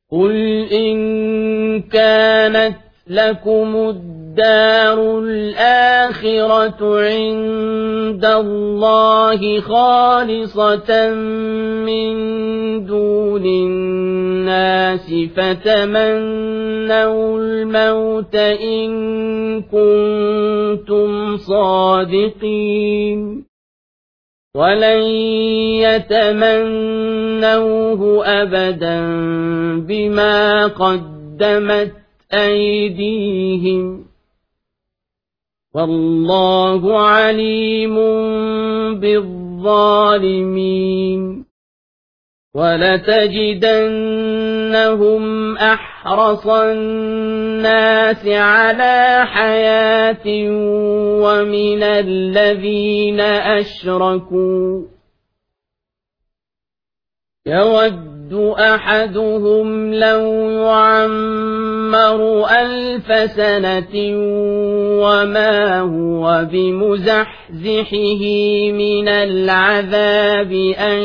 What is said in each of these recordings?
قل إن كانت لكم الدار الآخرة عند الله خالصة من دون الناس فتمنوا الموت إن كنتم صادقين ولن يتمنوه أبدا بما قدمت أيديهم والله عليم بالظالمين ولتجدنهم أحرص الناس على حياة ومن الذين أشركوا يود أحدهم لو يعمر 1000 سنة وما هو بمزحزحه من العذاب أن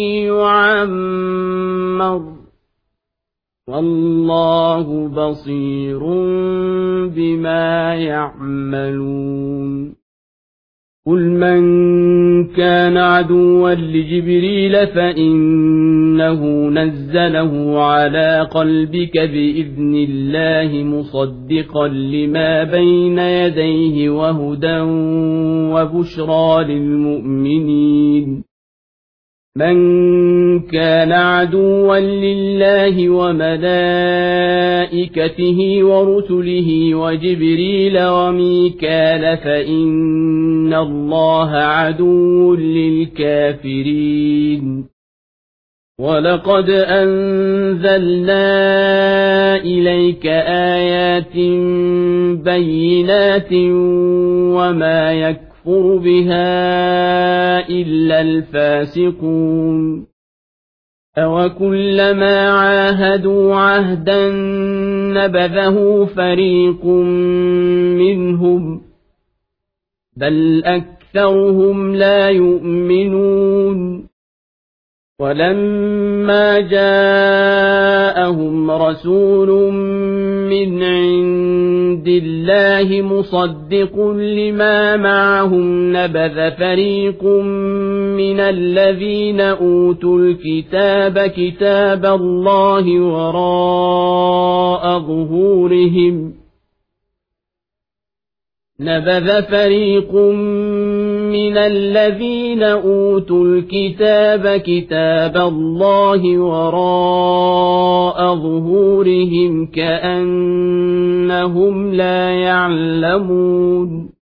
يعمر والله بصير بما يعملون قل من كان عدوا لجبريل فإنه نزله على قلبك بإذن الله مصدقا لما بين يديه وهدى وبشرى للمؤمنين من كان عدوا لله وملائكته ورسله وجبريل وميكال فإن الله عدو للكافرين ولقد أنزلنا إليك آيات بينات وما يكفر بها إلا الفاسقون أوكلما عاهدوا عهدا نبذه فريق منهم بل أكثرهم لا يؤمنون ولما جاءهم رسول من عند الله مصدق لما معهم نبذ فريق من الذين أوتوا الكتاب كتاب الله وراء ظهورهم نبذ فريق من الذين أوتوا الكتاب كتاب الله وراء ظهورهم كأنهم لا يعلمون